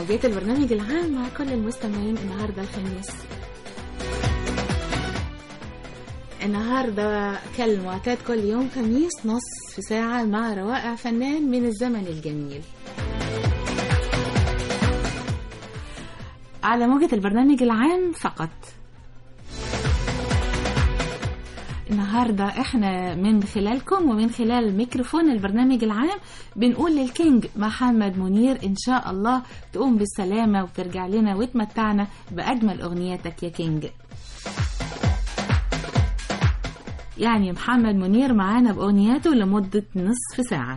موجات البرنامج العام مع كل المستمعين. النهارده الخميس، النهارده كالمعتاد كل يوم خميس نصف ساعة مع روائع فنان من الزمن الجميل على موجة البرنامج العام فقط. النهاردة احنا من خلالكم ومن خلال ميكروفون البرنامج العام بنقول للكينج محمد منير ان شاء الله تقوم بالسلامة وترجع لنا وتمتعنا بأجمل اغنياتك يا كينج. يعني محمد منير معانا بأغنياته لمدة نصف ساعة.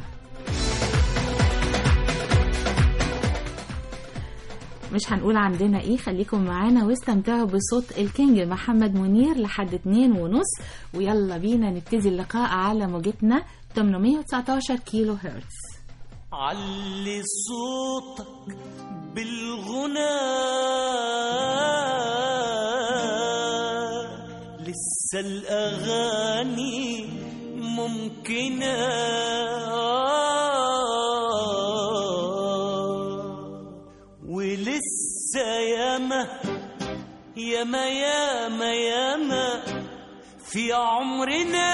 مش هنقول عندنا ايه، خليكم معانا واستمتعوا بصوت الكينج محمد منير لحد 2:30. ويلا بينا نبتدي اللقاء على موجتنا 819 كيلو هرتز. علي صوتك بالغنى لسه الأغاني ممكنة ولسه ياما ياما ياما ياما في عمرنا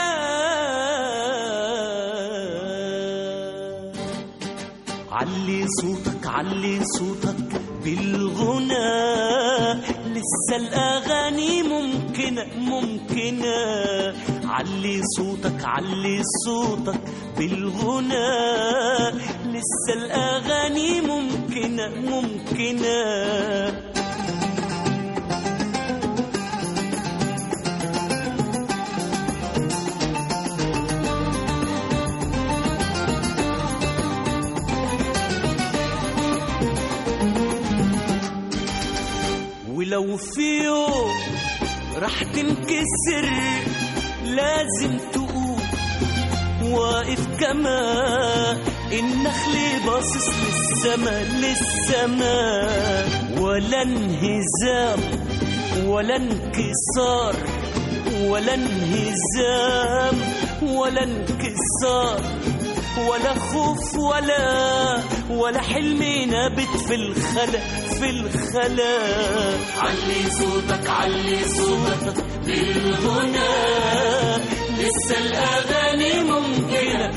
علي صوتك علي صوتك بالغنى لسه الأغاني ممكنة ممكنة علي صوتك بالغنى لسه الأغاني ممكنة ممكنة ولو في يوم راح تنكسر لازم تقوم واقف كما النخل باصص للسما ولا انهزام ولا انكسار ولا انهزام ولا انكسار ولا خوف ولا حلم نابت في الخلا علي صوتك بالغنى لسه الأغاني ممكنة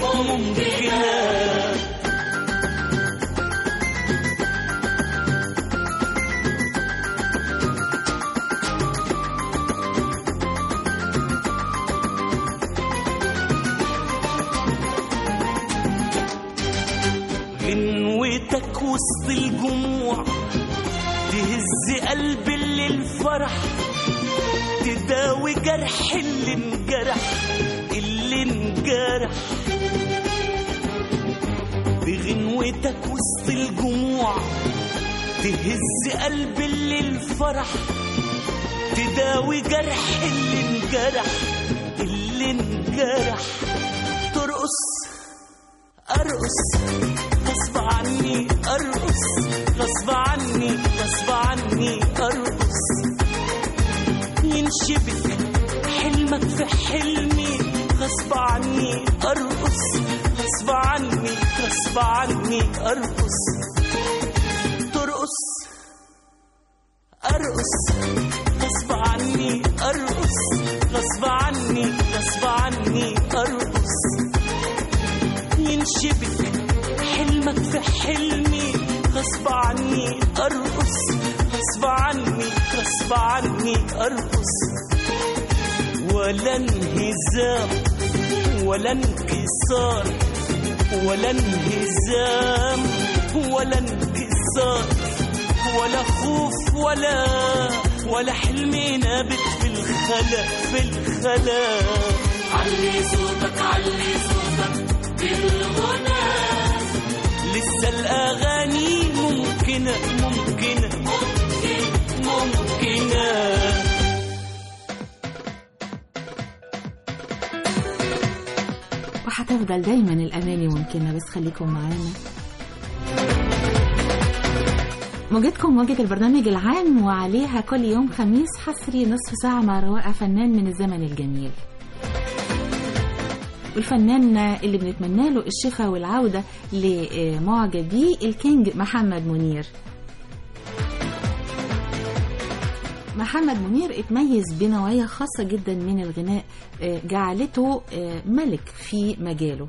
غنوتك وسط الجموع تهز قلب اللي الفرح تداوي جرح اللي انجرح بغنوتك وسط الجموع تهز قلب اللي الفرح تداوي جرح اللي انجرح ترقص أرقص غصب عني أرقص غصب عني أرقص ينشبك حلمك في حلمي غصب عني أرقص غصب عني أرقص ترقص أرقص غصب عني أرقص غصب عني أرقص ينشبك حلمك في حلمي غصب عني أرقص غصب عني أرقص ولا انهزام ولا انكسار ولا انهزام ولا انكسار ولا خوف ولا حلم نابت في الخلا علي صوتك بالغنى لسه الأغاني ممكنة وحتفضل دايما الأغاني ممكنة، بس خليكم معانا. موجتكم موجة البرنامج العام وعليها كل يوم خميس حصري نصف ساعة مع روائع فنان من الزمن الجميل. والفنان اللي بنتمنى له الشفاء والعودة لمعجبي الكينج محمد منير. محمد منير اتميز بنوعية خاصة جدا من الغناء جعلته ملك في مجاله.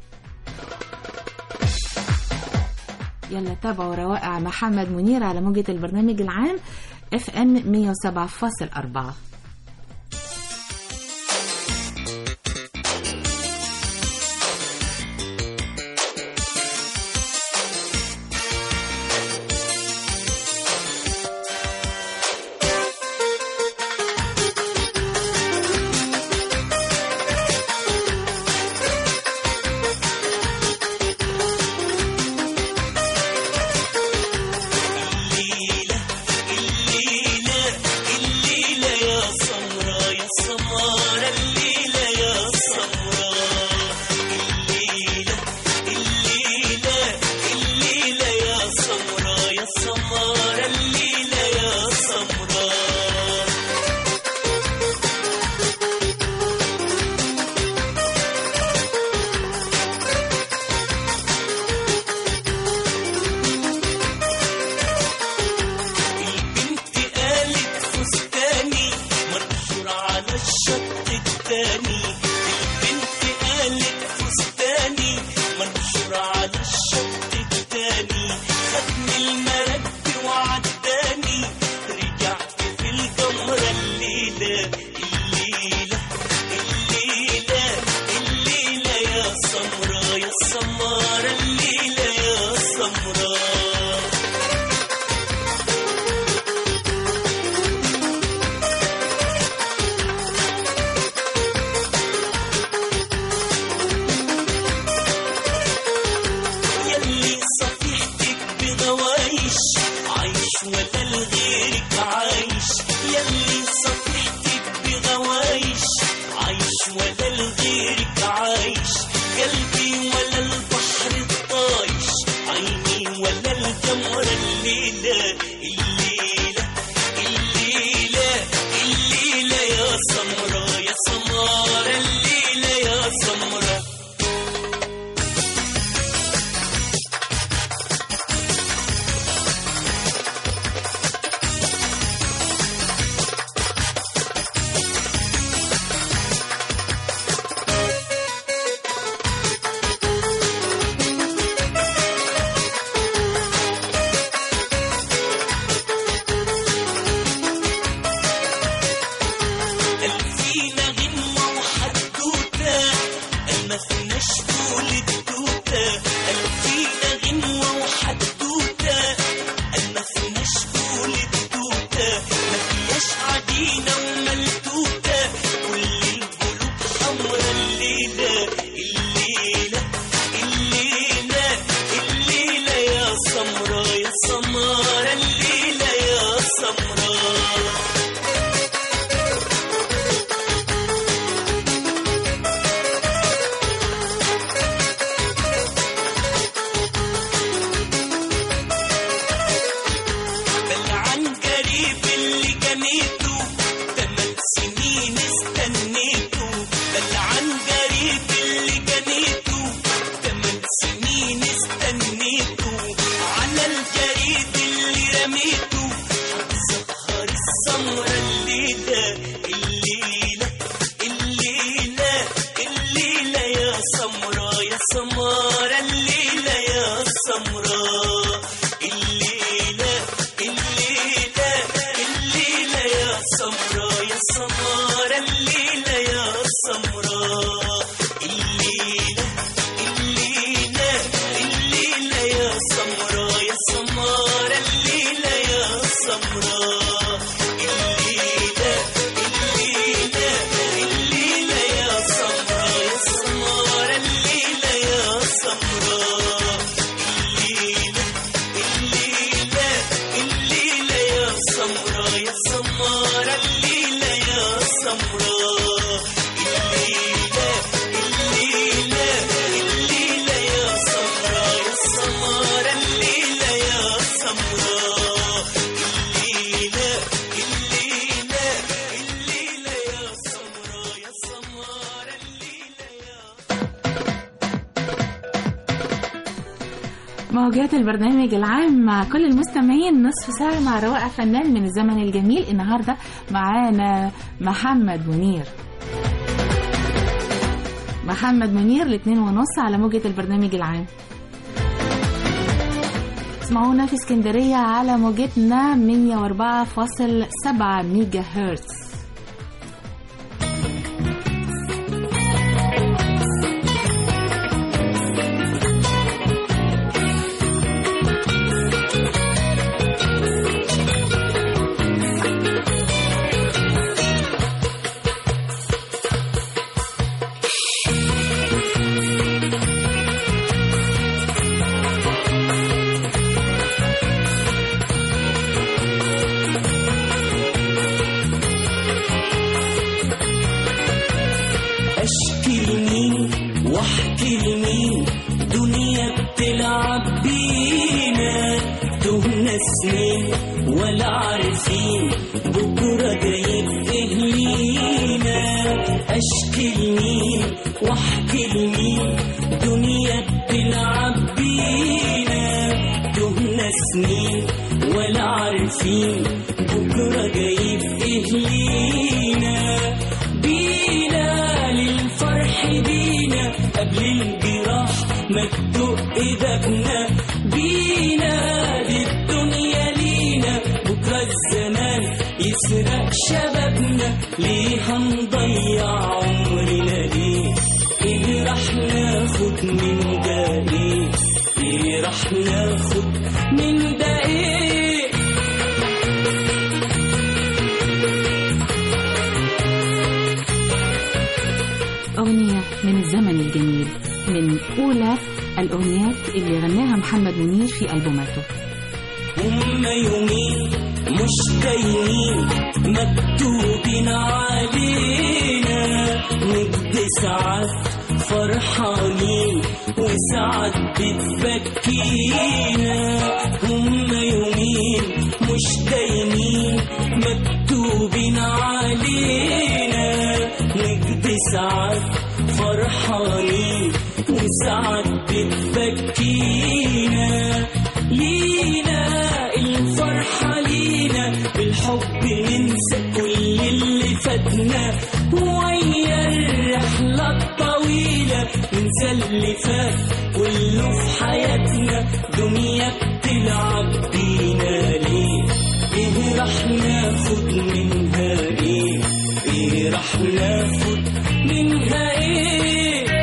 يلا تابعوا روائع محمد منير على موجة البرنامج العام FM 107.4. موجات البرنامج العام مع كل المستمعين، نصف ساعة مع رواقة فنان من الزمن الجميل. النهاردة معانا محمد منير. محمد منير 2:30 على موجة البرنامج العام. اسمعونا في اسكندرية على موجتنا 104.7 ميجا هرتز. ولا عارفين بكرة جايب ايه لينا. اشكي لمين واحكي لمين، دنيا بتلعب بينا. تهنا سنين ولا عارفين بكرة جايب ايه لينا. بينا للفرح بينا قبل الجراح ما تدق دقنا. بينا للدنيا لينا بكرة الزمان يسرق شبابنا. ليه هنضيع عمرنا ليه؟ ايه راح ناخد من ده ايه؟ ايه راح ناخد من ده ايه؟ أغنية من الزمن الجميل، من أولى الأغنيات اللي غناها محمد منير في ألبوماته. هما يومين مش دايمين مكتوبين علينا. نقضي ساعات فرحانين وساعات بتبكينا. هما يومين مش دايمين مكتوبين علينا. نقضي ساعات فرحانين وساعات بتبكينا. لينا الفرحة لينا بالحب ننسى كل اللي فاتنا. ويا الرحلة الطويلة ننسى اللي فات كله في حياتنا. دنيا بتلعب بينا ليه؟ ايه راح ناخد منها ايه؟ ايه راح ناخد منها ايه؟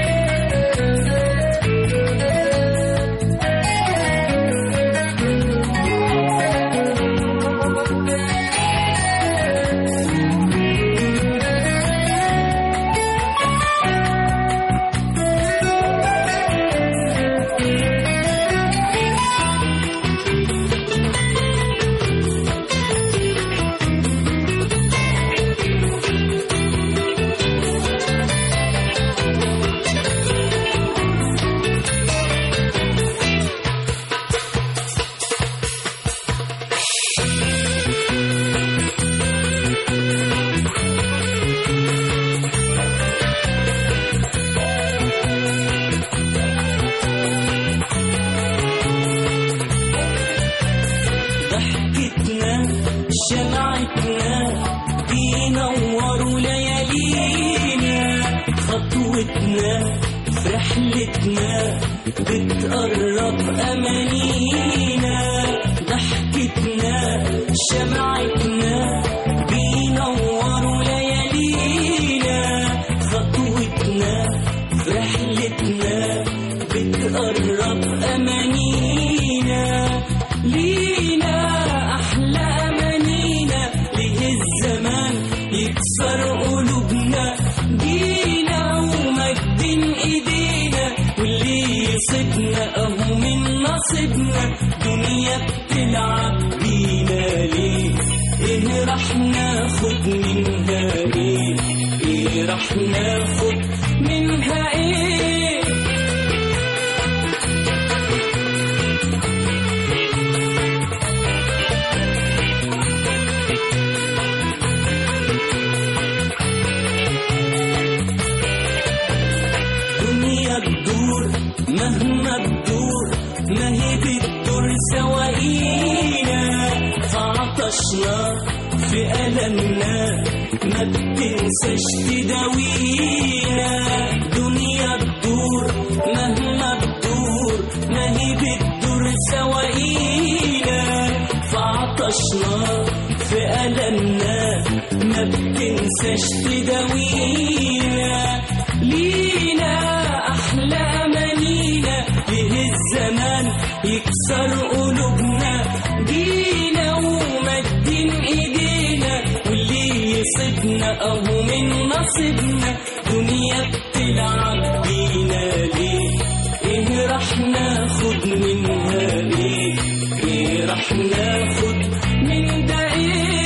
في رحلتنا بتقرب أمانينا. ضحكتنا شمعتنا بينوروا ليالينا. خطوتنا في رحلتنا بتقرب أمانينا. لينا أحلى أمانينا. ليه الزمان يكسر قلوبنا؟ جينا ومجدين ايدينا واللي يصيبنا اهو من نصيبنا. دنيا بتلعب بينا ليه؟ ايه راح ناخد منها ايه؟ ايه راح ناخد منها ايه؟ مهما تدور ما هي هي بتدور سواقينا، فعطشنا في ألمنا ما بتنساش تداوينا. دنيا تدور مهما تدور، ما هي بتدور سواقينا، فعطشنا في ألمنا ما بتنساش تداوينا. لينا أحلى أمانينا، ليه الزمان يكسر قلوبنا. جينا ومدين إيدينا، واللي يصيبنا أهو من نصيبنا. دنيا بتلعب بينا ليه؟ إيه رح ناخد منها إيه؟ إيه رح ناخد من ده إيه؟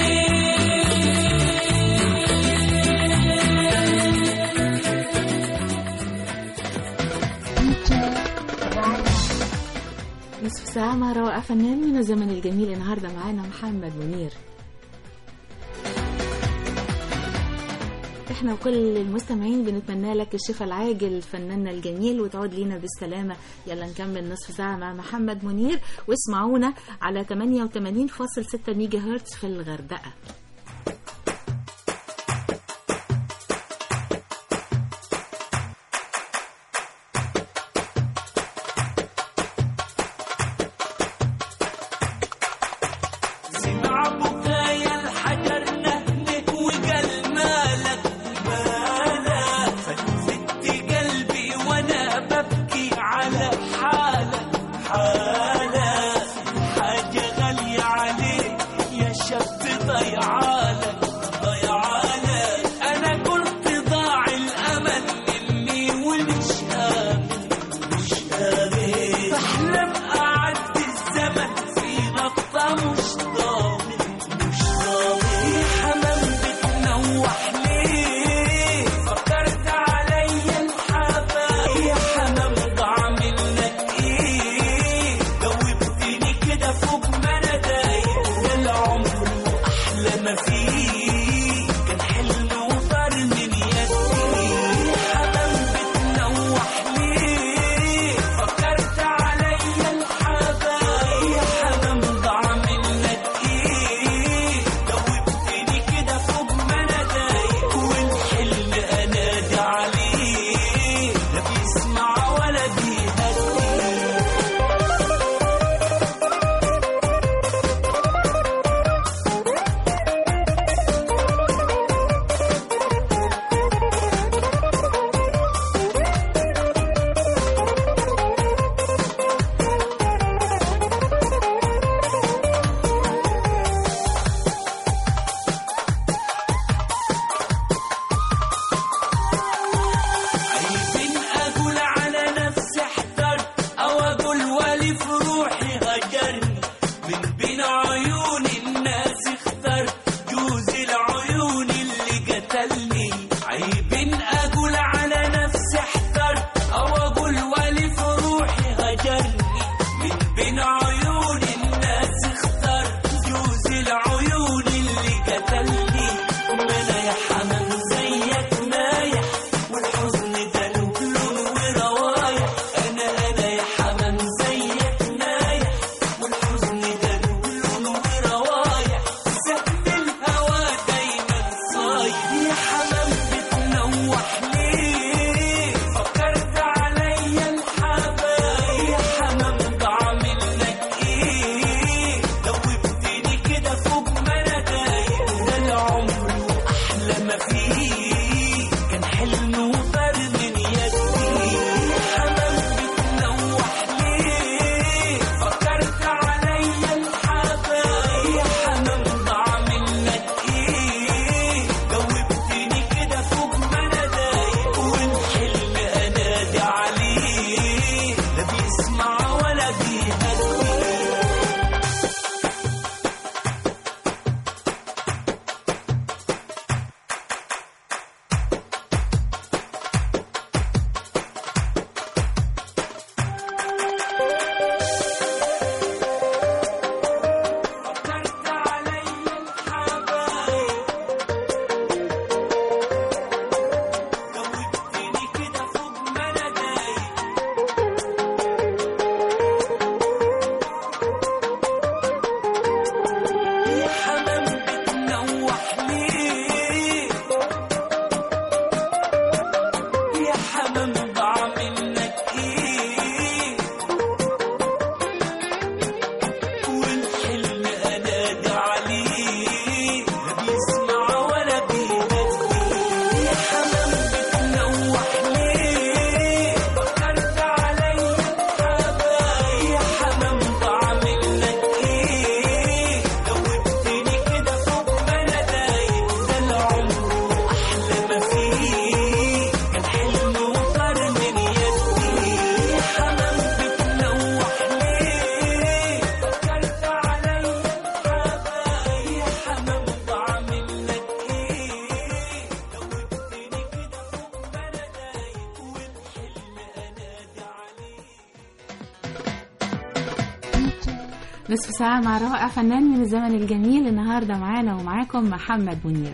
نصف ساعة مع رائع فنان من الزمن الجميل. النهاردة معانا محمد منير. احنا وكل المستمعين بنتمنى لك الشفاء العاجل فناننا الجميل، وتعود لينا بالسلامة. يلا نكمل نصف ساعة مع محمد منير، واسمعونا على 88.6 ميجا هرتز في الغردقة. أنا يا حمام زيك نايح نصف ساعة مع رائع فنان من الزمن الجميل. النهاردة معانا ومعاكم محمد منير.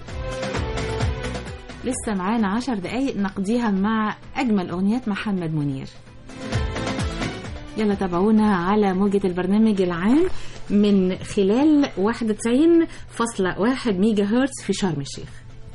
لسه معانا 10 دقايق نقضيها مع أجمل أغنيات محمد منير. يلا تابعونا على موجة البرنامج العام من خلال 91.1 ميجا هرتز في شرم الشيخ.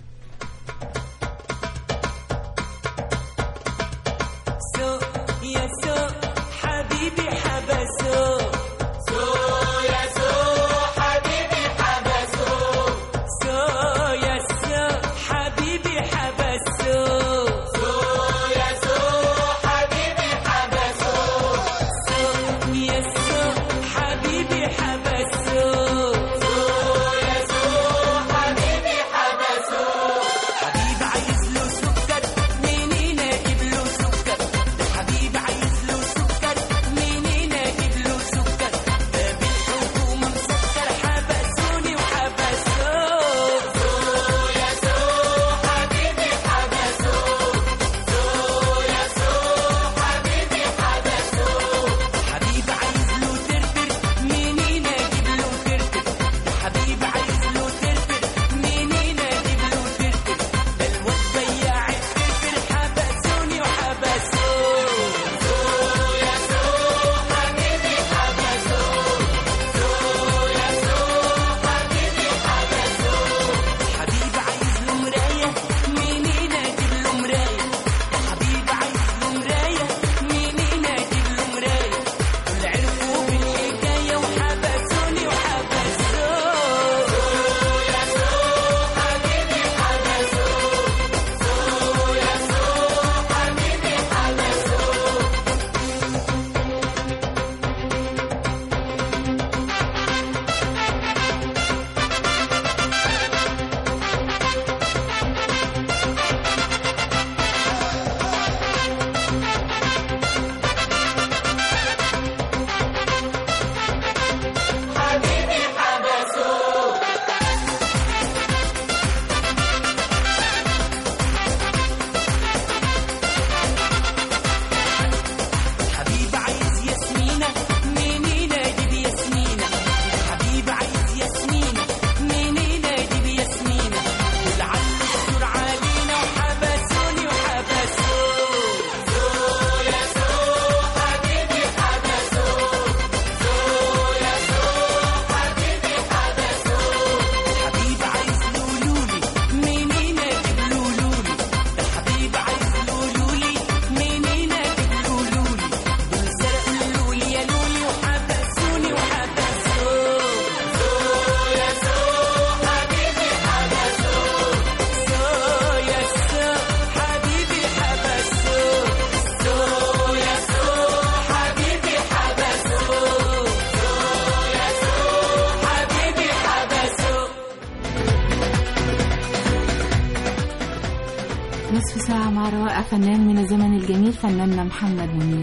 نصف ساعة مع رائع فنان من الزمن الجميل فناننا محمد منير.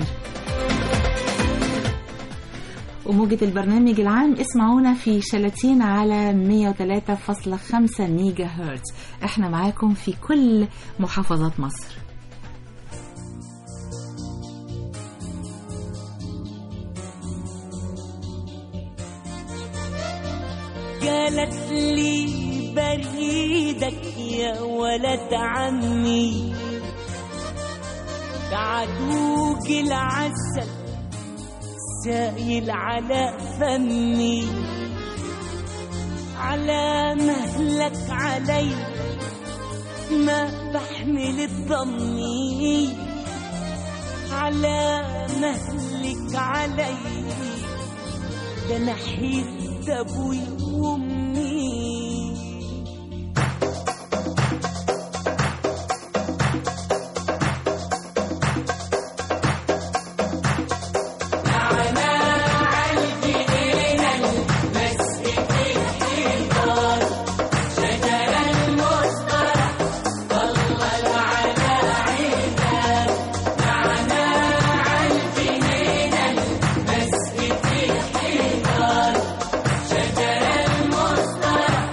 وموجة البرنامج العام اسمعونا في شلاتين على 103.5 ميجا هرتز. احنا معاكم في كل محافظات مصر. قالت لي بريدك يا ولد عمي بعدوق العسل سايل على فمي على مهلك علي ما بحمل الضمي على مهلك علي ده نحيت ابوي وامي شجر المصطلح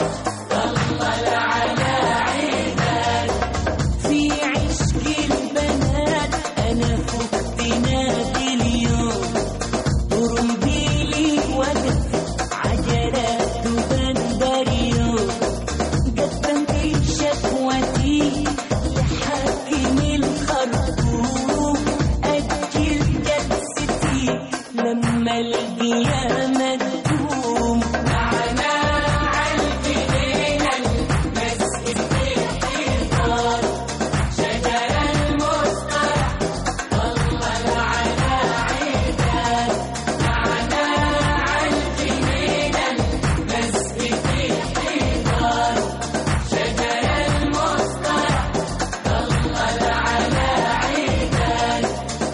لما القيامة تقوم معنا عالجنينة المسجد الحيطان شجر المصطلح ظلل على عيدان معنا عالجنينة المسجد الحيطان شجر المصطلح ظلل على عيدان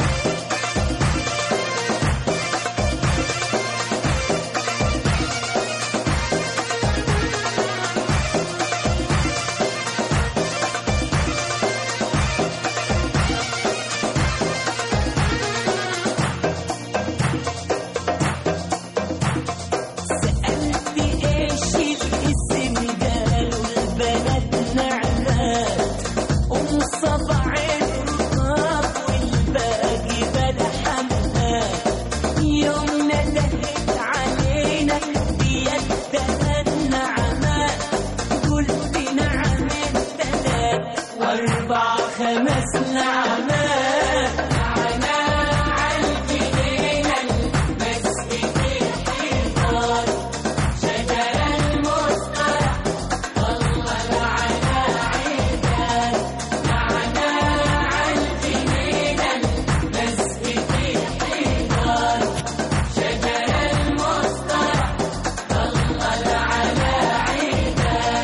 سألت ايش الاسم قالوا البنات نعمات صبع الرقاب والباقي بلا حمات يوم ندهت علينا بيدها النعمات قلت نعم الثلاث واربع خمس نعمات معنا عالجنينة المسجد الحيطان شجر المصطلح ظلل على عيدان معنا عالجنينة المسجد الحيطان شجر المصطلح ظلل على عيدان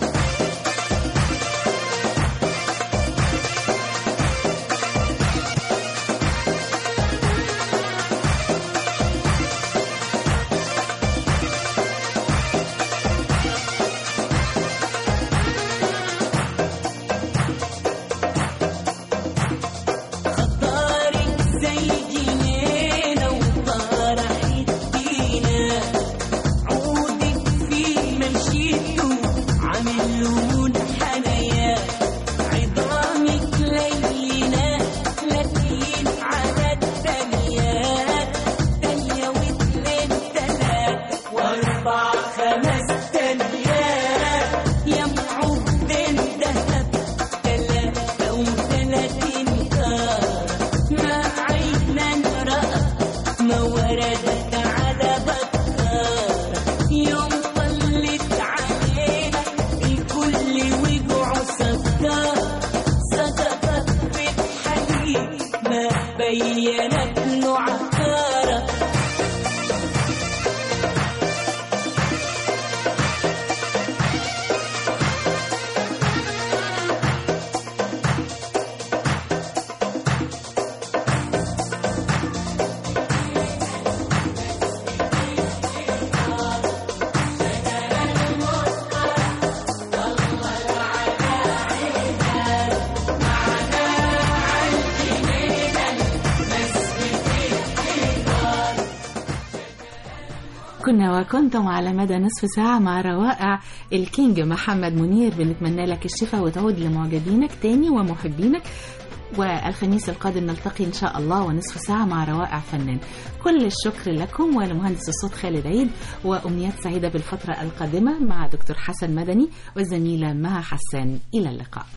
خطارك زي جنينة وطرحت فينا عودك في مشيته عامل لون حنايا عظامك لينا لكن على التانيات تانية واتنين تلات واربع خمس تانيات يا معودين دهب 33 كار ما عينا نرى ما وردت على بكار يوم طلت علينا الكل وقعوا سكار صدقت بالحديد ما بينت له عكارة كنا وكنتم على مدى نصف ساعة مع روائع الكينج محمد منير. بنتمنى لك الشفاء وتعود لمعجبينك تاني ومحبينك، والخميس القادم نلتقي إن شاء الله ونصف ساعة مع روائع فنان. كل الشكر لكم ولمهندس الصوت خالد عيد، وأمنيات سعيدة بالفترة القادمة مع دكتور حسن مدني والزميلة مها حسان. إلى اللقاء.